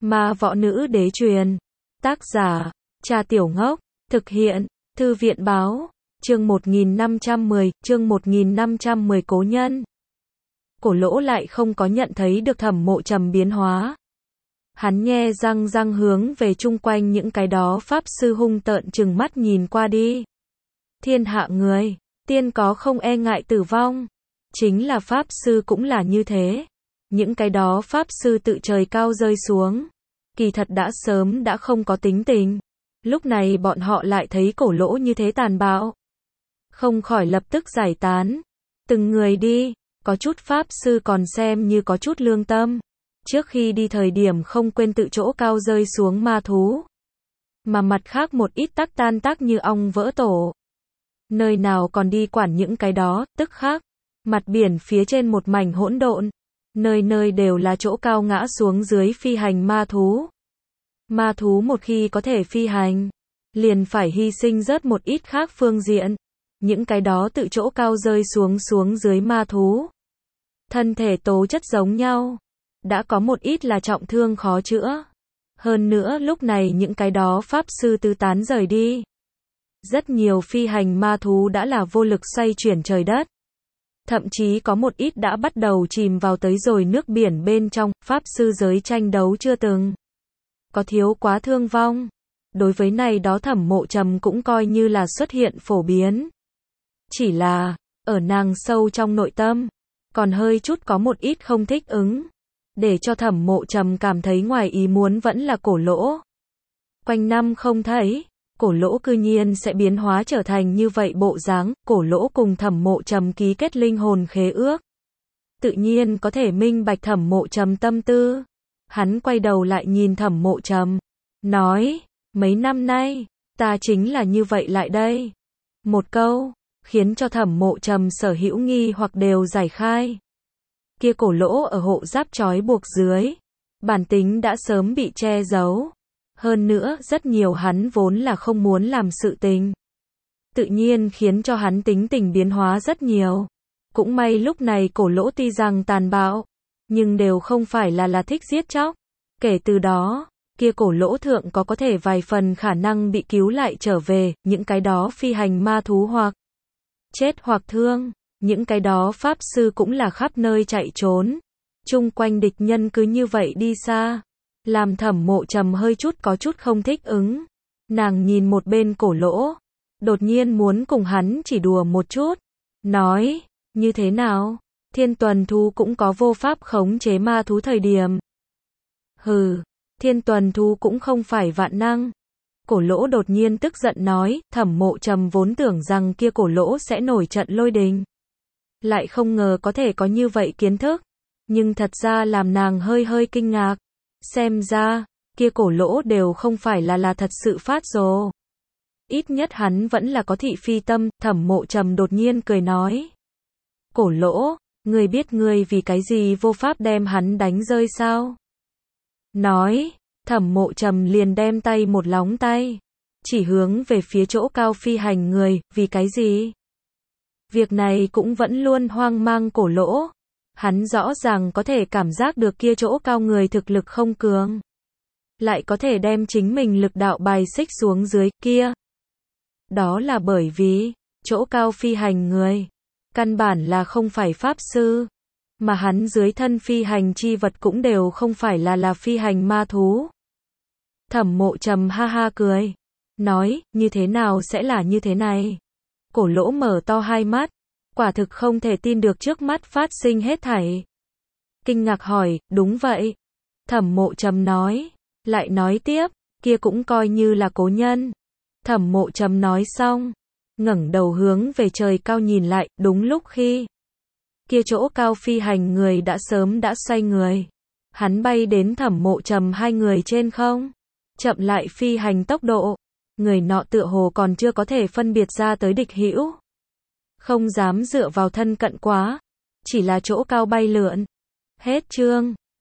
Ma võ nữ đế truyền. Tác giả, Trà Tiểu Ngốc. Thực hiện, Thư viện báo. Chương 1510 Cố nhân. Cổ Lỗ lại không có nhận thấy được Thẩm Mộ Trầm biến hóa. Hắn nhe răng hướng về chung quanh những cái đó pháp sư hung tợn trừng mắt nhìn qua đi. Thiên hạ người, tiên có không e ngại tử vong. Chính là pháp sư cũng là như thế. Những cái đó pháp sư tự trời cao rơi xuống. Kỳ thật đã sớm đã không có tính tình. Lúc này bọn họ lại thấy Cổ Lỗ như thế tàn bạo. Không khỏi lập tức giải tán. Từng người đi, có chút pháp sư còn xem như có chút lương tâm. Trước khi đi thời điểm không quên tự chỗ cao rơi xuống ma thú. Mà mặt khác một ít tắc tan tác như ong vỡ tổ. Nơi nào còn đi quản những cái đó, tức khác. Mặt biển phía trên một mảnh hỗn độn. Nơi nơi đều là chỗ cao ngã xuống dưới phi hành ma thú. Ma thú một khi có thể phi hành, liền phải hy sinh rớt một ít khác phương diện. Những cái đó tự chỗ cao rơi xuống dưới ma thú. Thân thể tố chất giống nhau. Đã có một ít là trọng thương khó chữa. Hơn nữa lúc này những cái đó pháp sư tứ tán rời đi. Rất nhiều phi hành ma thú đã là vô lực xoay chuyển trời đất. Thậm chí có một ít đã bắt đầu chìm vào tới rồi nước biển bên trong, pháp sư giới tranh đấu chưa từng có thiếu quá thương vong. Đối với này đó Thẩm Mộ Trầm cũng coi như là xuất hiện phổ biến. Chỉ là, ở nàng sâu trong nội tâm, còn hơi chút có một ít không thích ứng. Để cho Thẩm Mộ Trầm cảm thấy ngoài ý muốn vẫn là Cổ Lỗ. Quanh năm không thấy, Cổ Lỗ cư nhiên sẽ biến hóa trở thành như vậy bộ dáng. Cổ Lỗ cùng Thẩm Mộ Trầm ký kết linh hồn khế ước. Tự nhiên có thể minh bạch Thẩm Mộ Trầm tâm tư. Hắn quay đầu lại nhìn Thẩm Mộ Trầm, nói, mấy năm nay, ta chính là như vậy lại đây. Một câu, khiến cho Thẩm Mộ Trầm sở hữu nghi hoặc đều giải khai. Kia Cổ Lỗ ở hộ giáp trói buộc dưới, bản tính đã sớm bị che giấu. Hơn nữa, rất nhiều hắn vốn là không muốn làm sự tình. Tự nhiên khiến cho hắn tính tình biến hóa rất nhiều. Cũng may lúc này Cổ Lỗ tuy rằng tàn bạo, nhưng đều không phải là thích giết chóc. Kể từ đó, kia Cổ Lỗ thượng có thể vài phần khả năng bị cứu lại trở về, những cái đó phi hành ma thú hoặc chết hoặc thương, những cái đó pháp sư cũng là khắp nơi chạy trốn. Chung quanh địch nhân cứ như vậy đi xa, làm Thẩm Mộ Trầm hơi chút có chút không thích ứng. Nàng nhìn một bên Cổ Lỗ, đột nhiên muốn cùng hắn chỉ đùa một chút, nói, như thế nào? Thiên tuần thú cũng có vô pháp khống chế ma thú thời điểm. Hừ, thiên tuần thú cũng không phải vạn năng. Cổ Lỗ đột nhiên tức giận nói. Thẩm Mộ Trầm vốn tưởng rằng kia Cổ Lỗ sẽ nổi trận lôi đình. Lại không ngờ có thể có như vậy kiến thức. Nhưng thật ra làm nàng hơi kinh ngạc. Xem ra, kia Cổ Lỗ đều không phải là thật sự phát rồ. Ít nhất hắn vẫn là có thị phi tâm. Thẩm Mộ Trầm đột nhiên cười nói. Cổ Lỗ, ngươi biết ngươi vì cái gì vô pháp đem hắn đánh rơi sao? Nói, Thẩm Mộ Trầm liền đem tay một lóng tay, chỉ hướng về phía chỗ cao phi hành người. Vì cái gì? Việc này cũng vẫn luôn hoang mang Cổ Lỗ. Hắn rõ ràng có thể cảm giác được kia chỗ cao người thực lực không cường. Lại có thể đem chính mình lực đạo bài xích xuống dưới kia. Đó là bởi vì, chỗ cao phi hành người, căn bản là không phải pháp sư. Mà hắn dưới thân phi hành chi vật cũng đều không phải là phi hành ma thú. Thẩm Mộ Trầm ha ha cười. Nói, như thế nào sẽ là như thế này? Cổ Lỗ mở to hai mắt. Quả thực không thể tin được trước mắt phát sinh hết thảy. Kinh ngạc hỏi, đúng vậy. Thẩm Mộ Trầm nói. Lại nói tiếp, kia cũng coi như là cố nhân. Thẩm Mộ Trầm nói xong, ngẩng đầu hướng về trời cao nhìn lại. Đúng lúc khi kia chỗ cao phi hành người đã sớm đã xoay người. Hắn bay đến Thẩm Mộ Trầm hai người trên không. Chậm lại phi hành tốc độ. Người nọ tựa hồ còn chưa có thể phân biệt ra tới địch hữu. Không dám dựa vào thân cận quá. Chỉ là chỗ cao bay lượn. Hết chương.